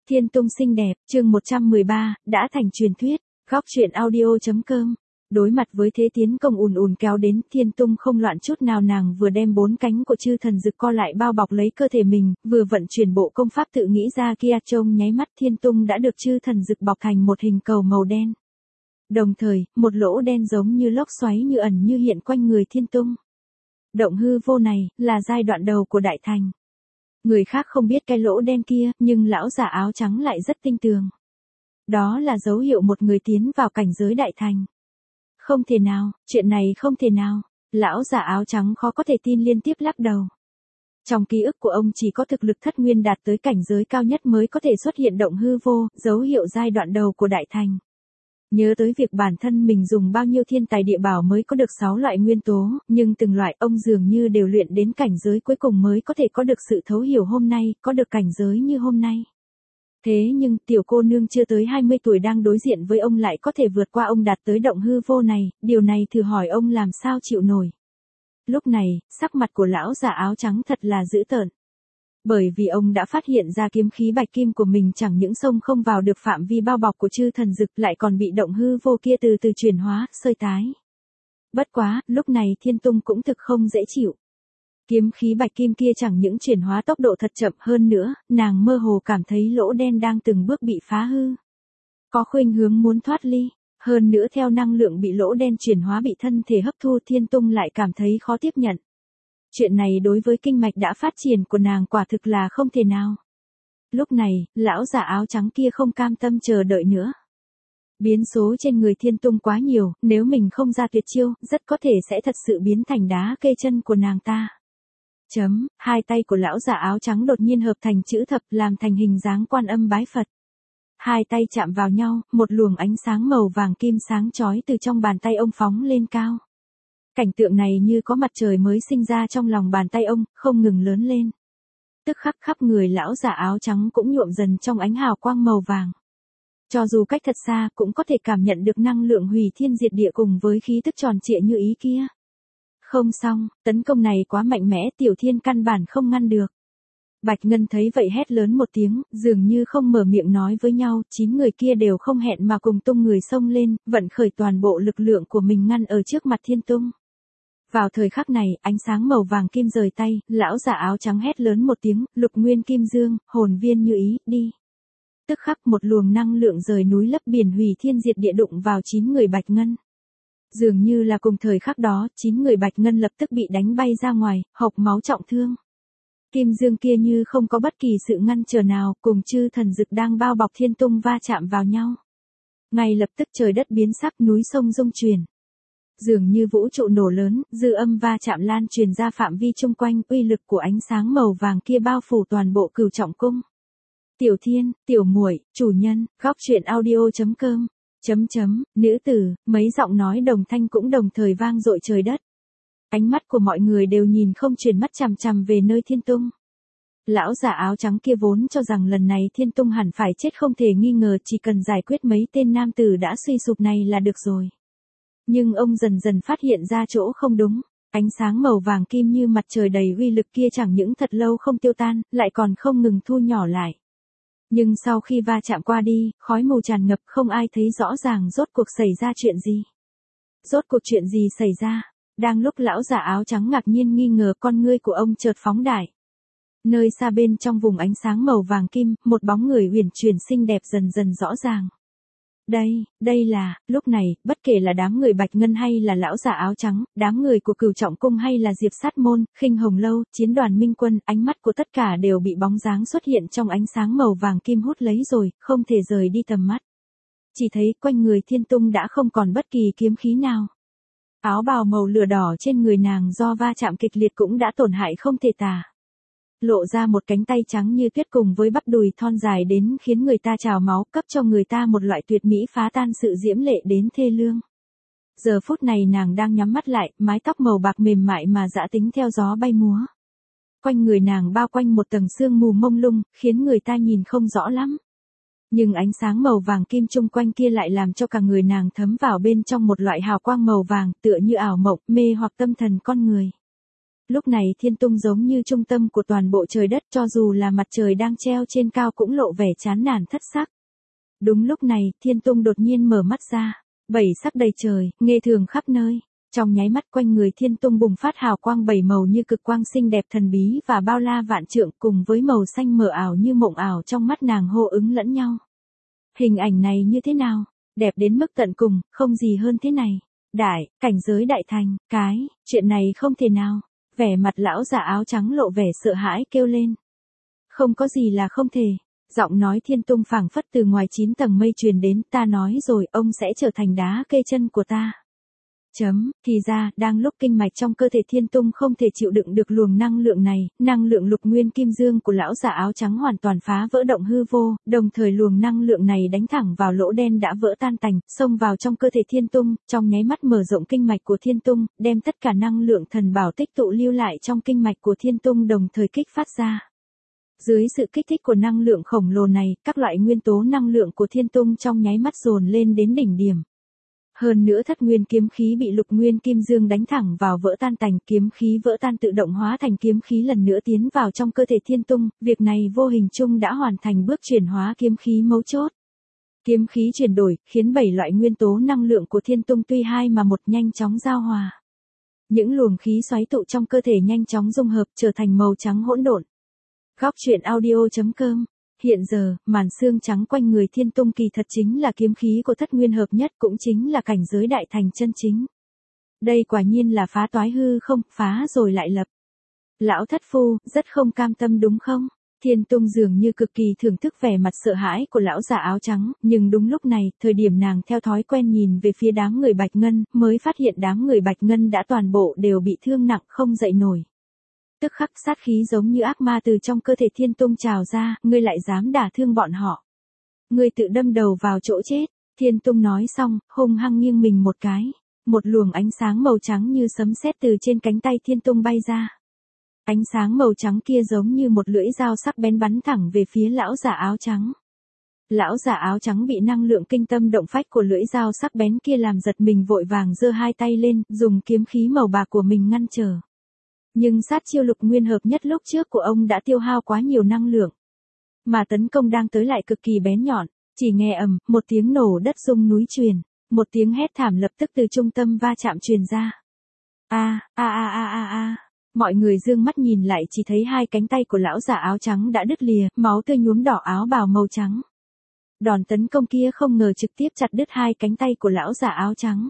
Thiên Tung xinh đẹp, chương 113, đã thành truyền thuyết, góc truyện audio.com. Đối mặt với thế tiến công ùn ùn kéo đến, Thiên Tung không loạn chút nào, nàng vừa đem 4 cánh của chư thần dực co lại bao bọc lấy cơ thể mình, vừa vận chuyển bộ công pháp tự nghĩ ra kia, trông nháy mắt Thiên Tung đã được chư thần dực bọc thành một hình cầu màu đen. Đồng thời, một lỗ đen giống như lốc xoáy như ẩn như hiện quanh người Thiên Tung. Động hư vô này, là giai đoạn đầu của đại thành. Người khác không biết cái lỗ đen kia, nhưng lão giả áo trắng lại rất tinh tường. Đó là dấu hiệu một người tiến vào cảnh giới đại thành. Không thể nào, chuyện này không thể nào. Lão giả áo trắng khó có thể tin liên tiếp lắc đầu. Trong ký ức của ông chỉ có thực lực thất nguyên đạt tới cảnh giới cao nhất mới có thể xuất hiện động hư vô, dấu hiệu giai đoạn đầu của đại thành. Nhớ tới việc bản thân mình dùng bao nhiêu thiên tài địa bảo mới có được 6 loại nguyên tố, nhưng từng loại ông dường như đều luyện đến cảnh giới cuối cùng mới có thể có được sự thấu hiểu hôm nay, có được cảnh giới như hôm nay. Thế nhưng tiểu cô nương chưa tới 20 tuổi đang đối diện với ông lại có thể vượt qua ông đạt tới động hư vô này, điều này thử hỏi ông làm sao chịu nổi. Lúc này, sắc mặt của lão già áo trắng thật là dữ tợn. Bởi vì ông đã phát hiện ra kiếm khí bạch kim của mình chẳng những xông không vào được phạm vi bao bọc của chư thần dực, lại còn bị động hư vô kia từ từ chuyển hóa, sơi tái. Bất quá, lúc này Thiên Tung cũng thực không dễ chịu. Kiếm khí bạch kim kia chẳng những chuyển hóa tốc độ thật chậm, hơn nữa, nàng mơ hồ cảm thấy lỗ đen đang từng bước bị phá hư. Có khuynh hướng muốn thoát ly, hơn nữa theo năng lượng bị lỗ đen chuyển hóa bị thân thể hấp thu, Thiên Tung lại cảm thấy khó tiếp nhận. Chuyện này đối với kinh mạch đã phát triển của nàng quả thực là không thể nào. Lúc này, lão già áo trắng kia không cam tâm chờ đợi nữa. Biến số trên người Thiên Tung quá nhiều, nếu mình không ra tuyệt chiêu, rất có thể sẽ thật sự biến thành đá kê chân của nàng ta. Hai tay của lão già áo trắng đột nhiên hợp thành chữ thập, làm thành hình dáng Quan Âm bái Phật. Hai tay chạm vào nhau, một luồng ánh sáng màu vàng kim sáng chói từ trong bàn tay ông phóng lên cao. Cảnh tượng này như có mặt trời mới sinh ra trong lòng bàn tay ông, không ngừng lớn lên. Tức khắc khắp người lão già áo trắng cũng nhuộm dần trong ánh hào quang màu vàng. Cho dù cách thật xa cũng có thể cảm nhận được năng lượng hủy thiên diệt địa cùng với khí tức tròn trịa như ý kia. Không xong, tấn công này quá mạnh mẽ, Tiểu Thiên căn bản không ngăn được. Bạch Ngân thấy vậy hét lớn một tiếng, dường như không mở miệng nói với nhau, 9 người kia đều không hẹn mà cùng tung người xông lên, vận khởi toàn bộ lực lượng của mình ngăn ở trước mặt Thiên Tung. Vào thời khắc này, ánh sáng màu vàng kim rời tay, lão già áo trắng hét lớn một tiếng, Lục Nguyên Kim Dương, hồn viên như ý, đi. Tức khắc một luồng năng lượng rời núi lấp biển hủy thiên diệt địa đụng vào 9 người Bạch Ngân. Dường như là cùng thời khắc đó, 9 người Bạch Ngân lập tức bị đánh bay ra ngoài, hộc máu trọng thương. Kim Dương kia như không có bất kỳ sự ngăn trở nào, cùng chư thần dực đang bao bọc Thiên Tung va chạm vào nhau. Ngay lập tức trời đất biến sắc, núi sông rung chuyển. Dường như vũ trụ nổ lớn, dư âm va chạm lan truyền ra phạm vi chung quanh, uy lực của ánh sáng màu vàng kia bao phủ toàn bộ Cửu Trọng Cung. Tiểu Thiên, tiểu muội, chủ nhân, góc truyện audio.com. Nữ tử, mấy giọng nói đồng thanh cũng đồng thời vang dội trời đất. Ánh mắt của mọi người đều nhìn không chuyển mắt chằm chằm về nơi Thiên Tung. Lão già áo trắng kia vốn cho rằng lần này Thiên Tung hẳn phải chết không thể nghi ngờ, chỉ cần giải quyết mấy tên nam tử đã suy sụp này là được rồi. Nhưng ông dần dần phát hiện ra chỗ không đúng, ánh sáng màu vàng kim như mặt trời đầy uy lực kia chẳng những thật lâu không tiêu tan, lại còn không ngừng thu nhỏ lại. Nhưng sau khi va chạm qua đi, khói mù tràn ngập, không ai thấy rõ ràng rốt cuộc xảy ra chuyện gì. Rốt cuộc chuyện gì xảy ra? Đang lúc lão già áo trắng ngạc nhiên nghi ngờ, con ngươi của ông chợt phóng đại. Nơi xa bên trong vùng ánh sáng màu vàng kim, một bóng người huyền chuyển xinh đẹp dần dần rõ ràng. Đây là, lúc này, bất kể là đám người Bạch Ngân hay là lão già áo trắng, đám người của Cửu Trọng Cung hay là Diệp Sát Môn, Khinh Hồng Lâu, chiến đoàn Minh Quân, ánh mắt của tất cả đều bị bóng dáng xuất hiện trong ánh sáng màu vàng kim hút lấy rồi, không thể rời đi tầm mắt. Chỉ thấy quanh người Thiên Tung đã không còn bất kỳ kiếm khí nào. Áo bào màu lửa đỏ trên người nàng do va chạm kịch liệt cũng đã tổn hại không thể tả. Lộ ra một cánh tay trắng như tuyết cùng với bắp đùi thon dài đến khiến người ta trào máu, cấp cho người ta một loại tuyệt mỹ phá tan sự diễm lệ đến thê lương. Giờ phút này nàng đang nhắm mắt lại, mái tóc màu bạc mềm mại mà dã tính theo gió bay múa. Quanh người nàng bao quanh một tầng sương mù mông lung, khiến người ta nhìn không rõ lắm. Nhưng ánh sáng màu vàng kim chung quanh kia lại làm cho cả người nàng thấm vào bên trong một loại hào quang màu vàng, tựa như ảo mộng, mê hoặc tâm thần con người. Lúc này Thiên Tung giống như trung tâm của toàn bộ trời đất, cho dù là mặt trời đang treo trên cao cũng lộ vẻ chán nản thất sắc. Đúng lúc này, Thiên Tung đột nhiên mở mắt ra. Bảy sắc đầy trời, nghê thường khắp nơi. Trong nháy mắt quanh người Thiên Tung bùng phát hào quang bảy màu như cực quang xinh đẹp thần bí và bao la vạn trượng, cùng với màu xanh mờ ảo như mộng ảo trong mắt nàng hô ứng lẫn nhau. Hình ảnh này như thế nào? Đẹp đến mức tận cùng, không gì hơn thế này. Cảnh giới đại thành, chuyện này không thể nào. Vẻ mặt lão già áo trắng lộ vẻ sợ hãi kêu lên. Không có gì là không thể. Giọng nói Thiên Tung phảng phất từ ngoài 9 tầng mây truyền đến, ta nói rồi, ông sẽ trở thành đá kê chân của ta. Thì ra, đang lúc kinh mạch trong cơ thể Thiên Tung không thể chịu đựng được luồng năng lượng này, năng lượng lục nguyên kim dương của lão già áo trắng hoàn toàn phá vỡ động hư vô, đồng thời luồng năng lượng này đánh thẳng vào lỗ đen đã vỡ tan tành, xông vào trong cơ thể Thiên Tung, trong nháy mắt mở rộng kinh mạch của Thiên Tung, đem tất cả năng lượng thần bảo tích tụ lưu lại trong kinh mạch của Thiên Tung đồng thời kích phát ra. Dưới sự kích thích của năng lượng khổng lồ này, các loại nguyên tố năng lượng của Thiên Tung trong nháy mắt dồn lên đến đỉnh điểm. Hơn nữa thất nguyên kiếm khí bị lục nguyên kim dương đánh thẳng vào vỡ tan tành, kiếm khí vỡ tan tự động hóa thành kiếm khí lần nữa tiến vào trong cơ thể Thiên Tung, việc này vô hình chung đã hoàn thành bước chuyển hóa kiếm khí mấu chốt. Kiếm khí chuyển đổi, khiến 7 loại nguyên tố năng lượng của Thiên Tung tuy hai mà một nhanh chóng giao hòa. Những luồng khí xoáy tụ trong cơ thể nhanh chóng dung hợp trở thành màu trắng hỗn độn. Góc truyện audio.com. Hiện giờ, màn xương trắng quanh người Thiên Tung kỳ thật chính là kiếm khí của thất nguyên hợp nhất, cũng chính là cảnh giới đại thành chân chính. Đây quả nhiên là phá toái hư không, phá rồi lại lập. Lão thất phu, rất không cam tâm đúng không? Thiên Tung dường như cực kỳ thưởng thức vẻ mặt sợ hãi của lão già áo trắng, nhưng đúng lúc này, thời điểm nàng theo thói quen nhìn về phía đám người Bạch Ngân, mới phát hiện đám người Bạch Ngân đã toàn bộ đều bị thương nặng không dậy nổi. Tức khắc sát khí giống như ác ma từ trong cơ thể Thiên Tung trào ra, ngươi lại dám đả thương bọn họ. Ngươi tự đâm đầu vào chỗ chết. Thiên Tung nói xong, hung hăng nghiêng mình một cái. Một luồng ánh sáng màu trắng như sấm sét từ trên cánh tay Thiên Tung bay ra. Ánh sáng màu trắng kia giống như một lưỡi dao sắc bén bắn thẳng về phía lão già áo trắng. Lão già áo trắng bị năng lượng kinh tâm động phách của lưỡi dao sắc bén kia làm giật mình, vội vàng giơ hai tay lên, dùng kiếm khí màu bạc của mình ngăn trở. Nhưng sát chiêu lục nguyên hợp nhất lúc trước của ông đã tiêu hao quá nhiều năng lượng. Mà tấn công đang tới lại cực kỳ bén nhọn, chỉ nghe ầm, một tiếng nổ đất rung núi truyền, một tiếng hét thảm lập tức từ trung tâm va chạm truyền ra. Mọi người dương mắt nhìn lại chỉ thấy hai cánh tay của lão già áo trắng đã đứt lìa, máu tươi nhuốm đỏ áo bào màu trắng. Đòn tấn công kia không ngờ trực tiếp chặt đứt hai cánh tay của lão già áo trắng.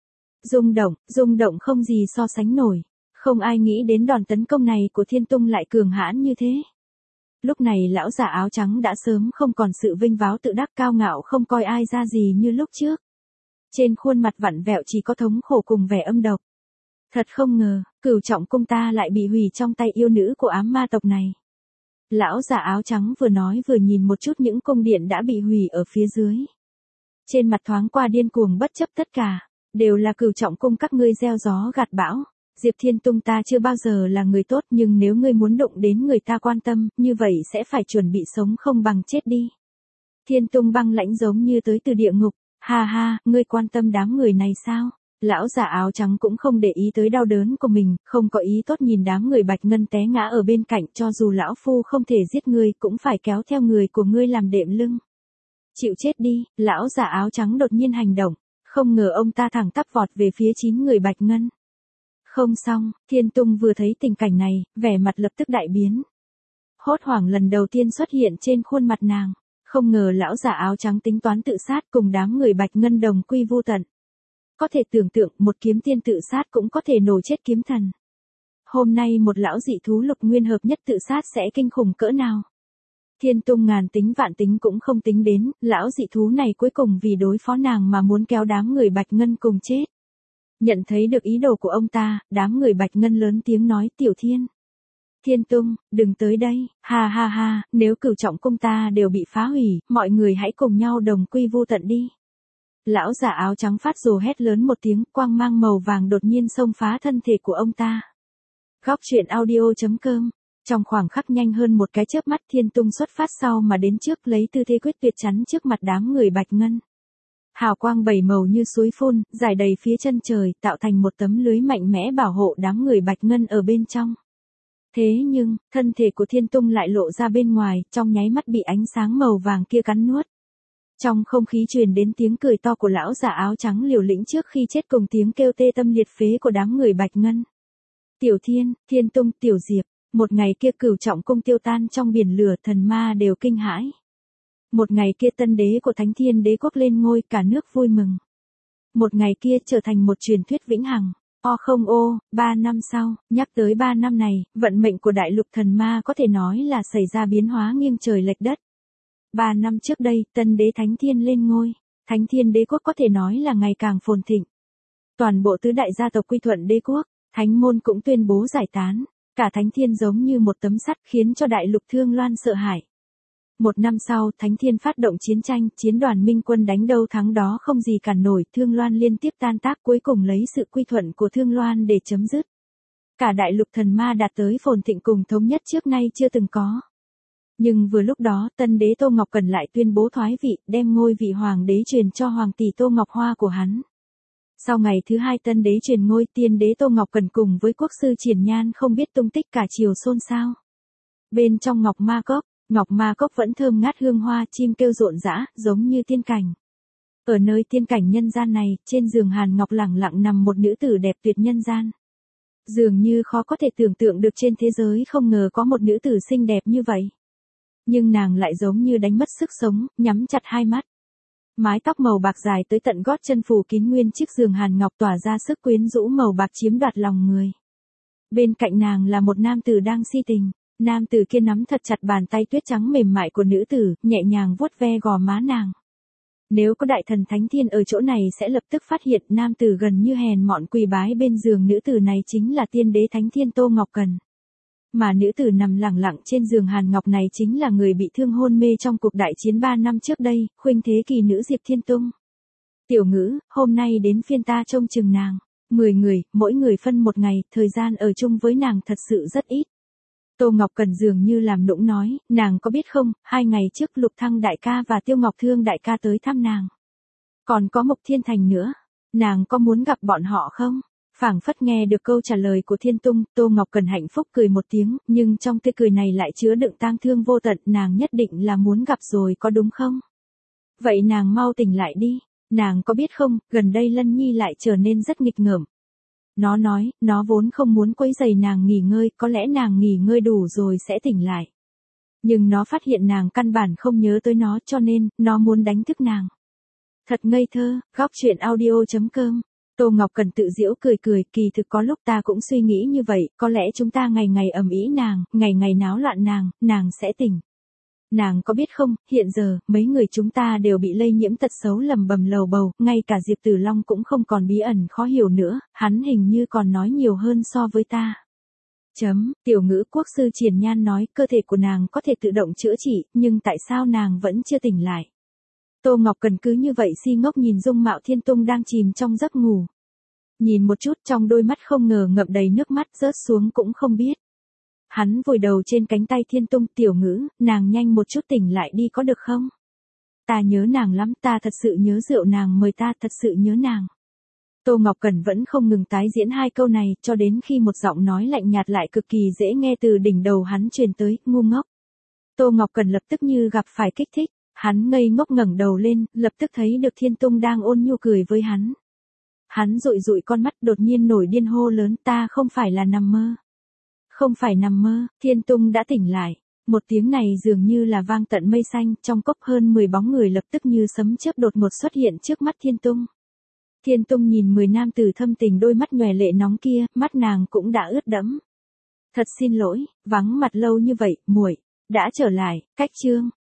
Rung động không gì so sánh nổi. Không ai nghĩ đến đòn tấn công này của Thiên Tung lại cường hãn như thế. Lúc này lão già áo trắng đã sớm không còn sự vinh váo tự đắc cao ngạo không coi ai ra gì như lúc trước. Trên khuôn mặt vặn vẹo chỉ có thống khổ cùng vẻ âm độc. Thật không ngờ, Cửu Trọng cung ta lại bị hủy trong tay yêu nữ của ám ma tộc này. Lão già áo trắng vừa nói vừa nhìn một chút những cung điện đã bị hủy ở phía dưới. Trên mặt thoáng qua điên cuồng bất chấp tất cả, đều là Cửu Trọng cung các ngươi gieo gió gặt bão. Diệp Thiên Tung ta chưa bao giờ là người tốt, nhưng nếu ngươi muốn đụng đến người ta quan tâm, như vậy sẽ phải chuẩn bị sống không bằng chết đi. Thiên Tung băng lãnh giống như tới từ địa ngục. Ha, ngươi quan tâm đám người này sao? Lão già áo trắng cũng không để ý tới đau đớn của mình, không có ý tốt nhìn đám người Bạch Ngân té ngã ở bên cạnh, cho dù lão phu không thể giết ngươi cũng phải kéo theo người của ngươi làm đệm lưng. Chịu chết đi, lão già áo trắng đột nhiên hành động, không ngờ ông ta thẳng tắp vọt về phía 9 người Bạch Ngân. Không xong, Thiên Tung vừa thấy tình cảnh này, vẻ mặt lập tức đại biến. Hốt hoảng lần đầu tiên xuất hiện trên khuôn mặt nàng, không ngờ lão già áo trắng tính toán tự sát cùng đám người Bạch Ngân đồng quy vu tận. Có thể tưởng tượng một kiếm tiên tự sát cũng có thể nổ chết kiếm thần. Hôm nay một lão dị thú lục nguyên hợp nhất tự sát sẽ kinh khủng cỡ nào. Thiên Tung ngàn tính vạn tính cũng không tính đến, lão dị thú này cuối cùng vì đối phó nàng mà muốn kéo đám người Bạch Ngân cùng chết. Nhận thấy được ý đồ của ông ta, đám người Bạch Ngân lớn tiếng nói Tiểu Thiên. Thiên Tung, đừng tới đây, ha, nếu Cửu Trọng cung ta đều bị phá hủy, mọi người hãy cùng nhau đồng quy vu tận đi. Lão già áo trắng phát rồ hét lớn một tiếng, quang mang màu vàng đột nhiên xông phá thân thể của ông ta. Góc truyện audio.com. Trong khoảng khắc nhanh hơn một cái chớp mắt, Thiên Tung xuất phát sau mà đến trước lấy tư thế quyết tuyệt chắn trước mặt đám người Bạch Ngân. Hào quang bảy màu như suối phun, rải đầy phía chân trời, tạo thành một tấm lưới mạnh mẽ bảo hộ đám người Bạch Ngân ở bên trong. Thế nhưng, thân thể của Thiên Tung lại lộ ra bên ngoài, trong nháy mắt bị ánh sáng màu vàng kia cắn nuốt. Trong không khí truyền đến tiếng cười to của lão già áo trắng liều lĩnh trước khi chết cùng tiếng kêu tê tâm liệt phế của đám người Bạch Ngân. Tiểu Thiên, Thiên Tung, Tiểu Diệp, một ngày kia Cửu Trọng cung tiêu tan trong biển lửa, thần ma đều kinh hãi. Một ngày kia tân đế của Thánh Thiên Đế quốc lên ngôi, cả nước vui mừng. Một ngày kia trở thành một truyền thuyết vĩnh hằng. 3 năm sau, nhắc tới 3 năm này, vận mệnh của đại lục thần ma có thể nói là xảy ra biến hóa nghiêng trời lệch đất. 3 năm trước đây, tân đế Thánh Thiên lên ngôi, Thánh Thiên Đế quốc có thể nói là ngày càng phồn thịnh. Toàn bộ tứ đại gia tộc quy thuận đế quốc, thánh môn cũng tuyên bố giải tán, cả Thánh Thiên giống như một tấm sắt khiến cho đại lục Thương Loan sợ hãi. Một năm sau, Thánh Thiên phát động chiến tranh, chiến đoàn minh quân đánh đâu thắng đó không gì cản nổi, Thương Loan liên tiếp tan tác, cuối cùng lấy sự quy thuận của Thương Loan để chấm dứt. Cả đại lục thần ma đạt tới phồn thịnh cùng thống nhất trước nay chưa từng có. Nhưng vừa lúc đó, tân đế Tô Ngọc Cẩn lại tuyên bố thoái vị, đem ngôi vị hoàng đế truyền cho hoàng tỷ Tô Ngọc Hoa của hắn. Sau ngày thứ hai tân đế truyền ngôi, tiên đế Tô Ngọc Cẩn cùng với quốc sư Triển Nhan không biết tung tích, cả triều xôn xao. Bên trong Ngọc Ma Cốc vẫn thơm ngát hương hoa, chim kêu rộn rã, giống như tiên cảnh. Ở nơi tiên cảnh nhân gian này, trên giường hàn ngọc lẳng lặng nằm một nữ tử đẹp tuyệt nhân gian. Dường như khó có thể tưởng tượng được trên thế giới không ngờ có một nữ tử xinh đẹp như vậy. Nhưng nàng lại giống như đánh mất sức sống, nhắm chặt hai mắt. Mái tóc màu bạc dài tới tận gót chân phủ kín nguyên chiếc giường hàn ngọc, tỏa ra sức quyến rũ màu bạc chiếm đoạt lòng người. Bên cạnh nàng là một nam tử đang si tình. Nam tử kia nắm thật chặt bàn tay tuyết trắng mềm mại của nữ tử, nhẹ nhàng vuốt ve gò má nàng. Nếu có đại thần Thánh Thiên ở chỗ này sẽ lập tức phát hiện nam tử gần như hèn mọn quỳ bái bên giường nữ tử này chính là tiên đế Thánh Thiên Tô Ngọc Cẩn. Mà nữ tử nằm lẳng lặng trên giường hàn ngọc này chính là người bị thương hôn mê trong cuộc đại chiến 3 năm trước đây, khuynh thế kỳ nữ Diệp Thiên Tung. Tiểu Ngữ, hôm nay đến phiên ta trông chừng nàng. 10 người, mỗi người phân một ngày, thời gian ở chung với nàng thật sự rất ít. Tô Ngọc Cẩn dường như làm nũng nói, nàng có biết không, 2 ngày trước Lục Thăng đại ca và Tiêu Ngọc Thương đại ca tới thăm nàng. Còn có Mộc Thiên Thành nữa, nàng có muốn gặp bọn họ không? Phảng phất nghe được câu trả lời của Thiên Tung, Tô Ngọc Cẩn hạnh phúc cười một tiếng, nhưng trong tươi cười này lại chứa đựng tang thương vô tận, nàng nhất định là muốn gặp rồi có đúng không? Vậy nàng mau tỉnh lại đi, nàng có biết không, gần đây Lân Nhi lại trở nên rất nghịch ngợm. Nó nói, nó vốn không muốn quấy rầy nàng nghỉ ngơi, có lẽ nàng nghỉ ngơi đủ rồi sẽ tỉnh lại. Nhưng nó phát hiện nàng căn bản không nhớ tới nó cho nên, nó muốn đánh thức nàng. Thật ngây thơ, góc chuyện audio.com. Tô Ngọc Cẩn tự giễu cười cười, kỳ thực có lúc ta cũng suy nghĩ như vậy, có lẽ chúng ta ngày ngày ầm ĩ nàng, ngày ngày náo loạn nàng sẽ tỉnh. Nàng có biết không, hiện giờ, mấy người chúng ta đều bị lây nhiễm tật xấu lầm bầm lầu bầu, ngay cả Diệp Tử Long cũng không còn bí ẩn khó hiểu nữa, hắn hình như còn nói nhiều hơn so với ta. Tiểu Ngữ, quốc sư Triển Nhan nói, cơ thể của nàng có thể tự động chữa trị, nhưng tại sao nàng vẫn chưa tỉnh lại? Tô Ngọc Cẩn cứ như vậy si ngốc nhìn dung mạo Thiên Tung đang chìm trong giấc ngủ. Nhìn một chút trong đôi mắt không ngờ ngậm đầy nước mắt rớt xuống cũng không biết. Hắn vùi đầu trên cánh tay Thiên Tung, Tiểu Ngữ, nàng nhanh một chút tỉnh lại đi có được không? Ta nhớ nàng lắm, ta thật sự nhớ rượu nàng mời ta, thật sự nhớ nàng. Tô Ngọc Cẩn vẫn không ngừng tái diễn 2 câu này, cho đến khi một giọng nói lạnh nhạt lại cực kỳ dễ nghe từ đỉnh đầu hắn truyền tới, ngu ngốc. Tô Ngọc Cẩn lập tức như gặp phải kích thích, hắn ngây ngốc ngẩng đầu lên, lập tức thấy được Thiên Tung đang ôn nhu cười với hắn. Hắn dụi dụi con mắt đột nhiên nổi điên hô lớn, ta không phải là nằm mơ. Không phải nằm mơ, Thiên Tung đã tỉnh lại. Một tiếng này dường như là vang tận mây xanh, trong cốc hơn 10 bóng người lập tức như sấm chớp đột ngột xuất hiện trước mắt Thiên Tung. Thiên Tung nhìn 10 nam tử thâm tình đôi mắt nhòe lệ nóng kia, mắt nàng cũng đã ướt đẫm. Thật xin lỗi, vắng mặt lâu như vậy, muội đã trở lại, cách chương.